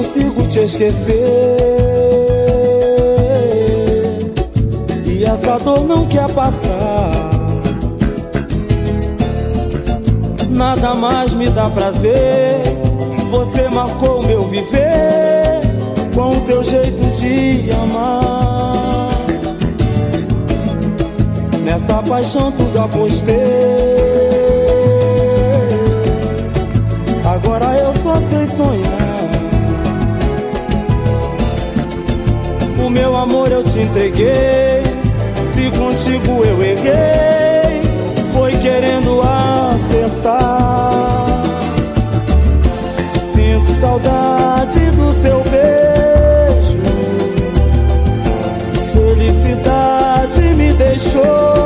consigo te esquecer, e essa dor não quer passar. Nada mais me dá prazer, você marcou o meu viver com o teu jeito de amar. Nessa paixão tudo apostei, agora eu só sei sonhar. O meu amor eu te entreguei, se contigo eu errei, foi querendo acertar. Sinto saudade do seu beijo, felicidade me deixou.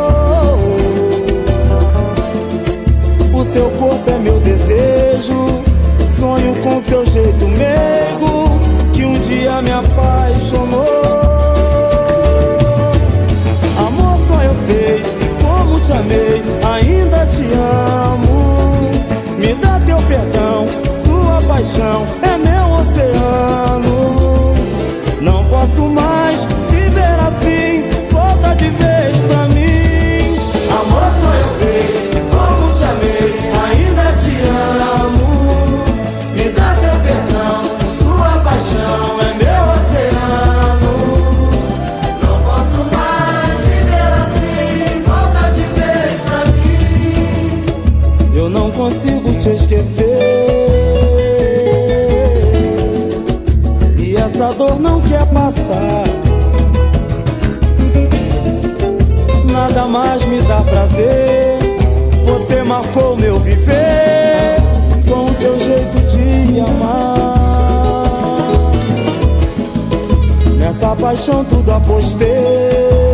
O seu corpo é meu desejo, sonho com seu jeito meigo que um dia me apaixonou. Amor, só eu sei como te amei, ainda te amo. Me dá teu perdão, sua paixão é meu oceano. Não posso mais viver assim, volta de vez pra mim. Amor, só eu sei como te amei, ainda te amo. Me dá teu perdão, sua paixão é meu oceano. Não posso mais viver assim, volta de vez pra mim. Eu não consigo te esquecer, e essa dor não quer passar. Nada mais me dá prazer, você marcou meu viver com o teu jeito de amar. Nessa paixão tudo apostei,